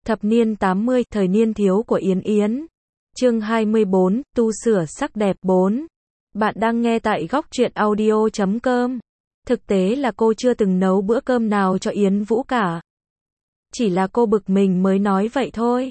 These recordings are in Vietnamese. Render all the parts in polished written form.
Thập niên 80, thời niên thiếu của Yến Yến. Chương 24, tu sửa sắc đẹp 4. Bạn đang nghe tại góc truyện audio.com. Thực tế là cô chưa từng nấu bữa cơm nào cho Yến Vũ cả. Chỉ là cô bực mình mới nói vậy thôi.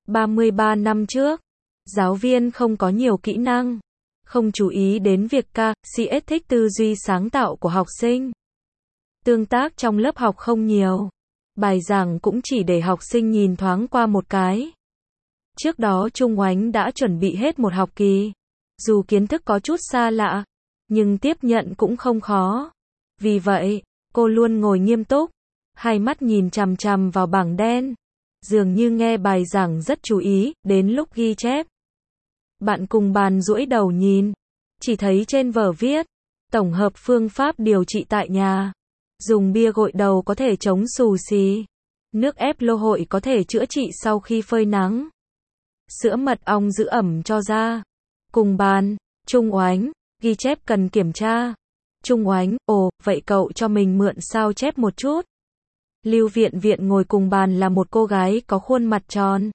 33 năm trước, giáo viên không có nhiều kỹ năng, không chú ý đến việc kích thích tư duy sáng tạo của học sinh. Tương tác trong lớp học không nhiều. Bài giảng cũng chỉ để học sinh nhìn thoáng qua một cái. Trước đó Trung Oánh đã chuẩn bị hết một học kỳ. Dù kiến thức có chút xa lạ, nhưng tiếp nhận cũng không khó. Vì vậy, cô luôn ngồi nghiêm túc, hai mắt nhìn chằm chằm vào bảng đen. Dường như nghe bài giảng rất chú ý, đến lúc ghi chép. Bạn cùng bàn duỗi đầu nhìn, chỉ thấy trên vở viết, tổng hợp phương pháp điều trị tại nhà. Dùng bia gội đầu có thể chống xù xì. Nước ép lô hội có thể chữa trị sau khi phơi nắng. Sữa mật ong giữ ẩm cho da. Cùng bàn, Trung Oánh, ghi chép cần kiểm tra. Trung Oánh, ồ, vậy cậu cho mình mượn sao chép một chút. Lưu Viện Viện ngồi cùng bàn là một cô gái có khuôn mặt tròn.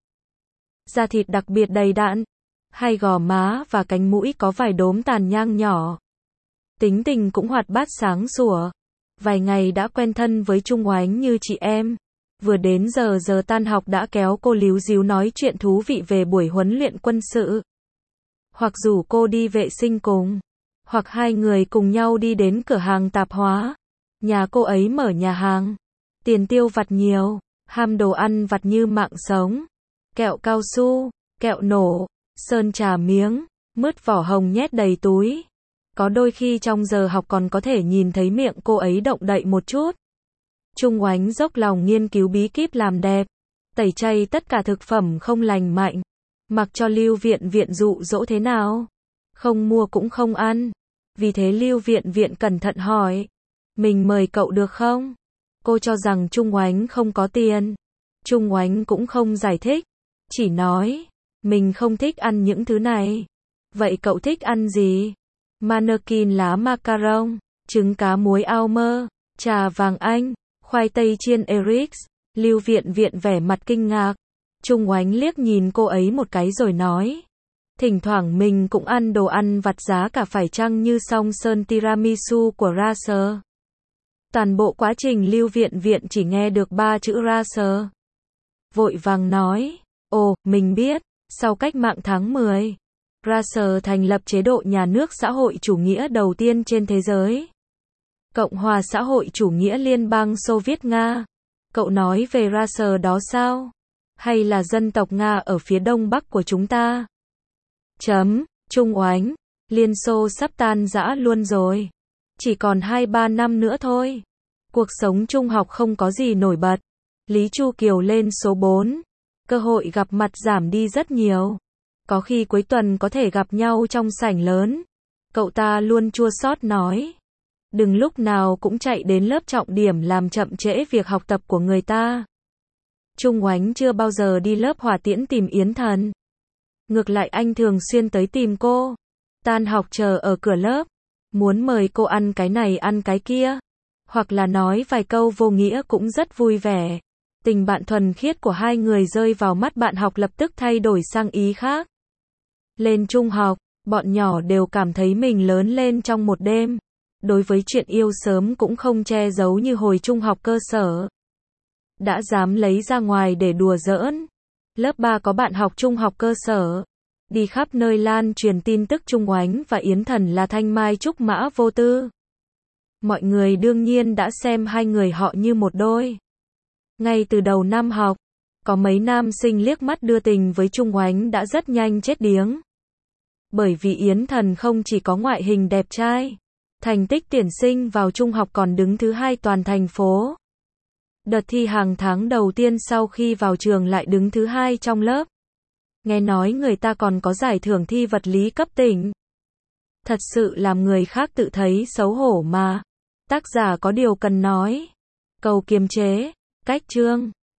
Da thịt đặc biệt đầy đặn. Hai gò má và cánh mũi có vài đốm tàn nhang nhỏ. Tính tình cũng hoạt bát sáng sủa. Vài ngày đã quen thân với Trung Oánh như chị em. Vừa đến giờ tan học đã kéo cô líu díu nói chuyện thú vị về buổi huấn luyện quân sự. Hoặc rủ cô đi vệ sinh cùng. Hoặc hai người cùng nhau đi đến cửa hàng tạp hóa. Nhà cô ấy mở nhà hàng. Tiền tiêu vặt nhiều. Ham đồ ăn vặt như mạng sống. Kẹo cao su, kẹo nổ, sơn trà miếng, mứt vỏ hồng nhét đầy túi. Có đôi khi trong giờ học còn có thể nhìn thấy miệng cô ấy động đậy một chút. Trung Oánh dốc lòng nghiên cứu bí kíp làm đẹp, tẩy chay tất cả thực phẩm không lành mạnh, mặc cho Lưu Viện Viện dụ dỗ thế nào, không mua cũng không ăn. Vì thế Lưu Viện Viện cẩn thận hỏi, mình mời cậu được không? Cô cho rằng Trung Oánh không có tiền. Trung Oánh cũng không giải thích, chỉ nói, mình không thích ăn những thứ này. Vậy cậu thích ăn gì? Mannequin lá macaron, trứng cá muối Almer, trà vàng Anh, khoai tây chiên Erix. Lưu Viện Viện vẻ mặt kinh ngạc. Trung Oánh liếc nhìn cô ấy một cái rồi nói, thỉnh thoảng mình cũng ăn đồ ăn vặt giá cả phải chăng như song sơn tiramisu của Racer. Toàn bộ quá trình Lưu Viện Viện chỉ nghe được 3 chữ Racer. Vội vàng nói, ồ, mình biết, sau cách mạng tháng 10. Racer thành lập chế độ nhà nước xã hội chủ nghĩa đầu tiên trên thế giới. Cộng hòa xã hội chủ nghĩa Liên bang Xô Viết Nga. Cậu nói về Racer đó sao? Hay là dân tộc Nga ở phía đông bắc của chúng ta? Trung Oánh, Liên Xô sắp tan rã luôn rồi. Chỉ còn 2-3 năm nữa thôi. Cuộc sống trung học không có gì nổi bật. Lý Chu Kiều lên số 4. Cơ hội gặp mặt giảm đi rất nhiều. Có khi cuối tuần có thể gặp nhau trong sảnh lớn. Cậu ta luôn chua xót nói, đừng lúc nào cũng chạy đến lớp trọng điểm làm chậm trễ việc học tập của người ta. Trung Oánh chưa bao giờ đi lớp hỏa tiễn tìm Yến Thần. Ngược lại anh thường xuyên tới tìm cô. Tan học chờ ở cửa lớp. Muốn mời cô ăn cái này ăn cái kia. Hoặc là nói vài câu vô nghĩa cũng rất vui vẻ. Tình bạn thuần khiết của hai người rơi vào mắt bạn học lập tức thay đổi sang ý khác. Lên trung học, bọn nhỏ đều cảm thấy mình lớn lên trong một đêm. Đối với chuyện yêu sớm cũng không che giấu như hồi trung học cơ sở. Đã dám lấy ra ngoài để đùa giỡn. Lớp 3 có bạn học trung học cơ sở. Đi khắp nơi lan truyền tin tức Trung Oánh và Yến Thần là thanh mai trúc mã vô tư. Mọi người đương nhiên đã xem hai người họ như một đôi. Ngay từ đầu năm học, có mấy nam sinh liếc mắt đưa tình với Trung Oánh đã rất nhanh chết điếng. Bởi vì Yến Thần không chỉ có ngoại hình đẹp trai, thành tích tuyển sinh vào trung học còn đứng thứ 2 toàn thành phố. Đợt thi hàng tháng đầu tiên sau khi vào trường lại đứng thứ 2 trong lớp. Nghe nói người ta còn có giải thưởng thi vật lý cấp tỉnh. Thật sự làm người khác tự thấy xấu hổ mà. Tác giả có điều cần nói. Cầu kiềm chế, cách chương.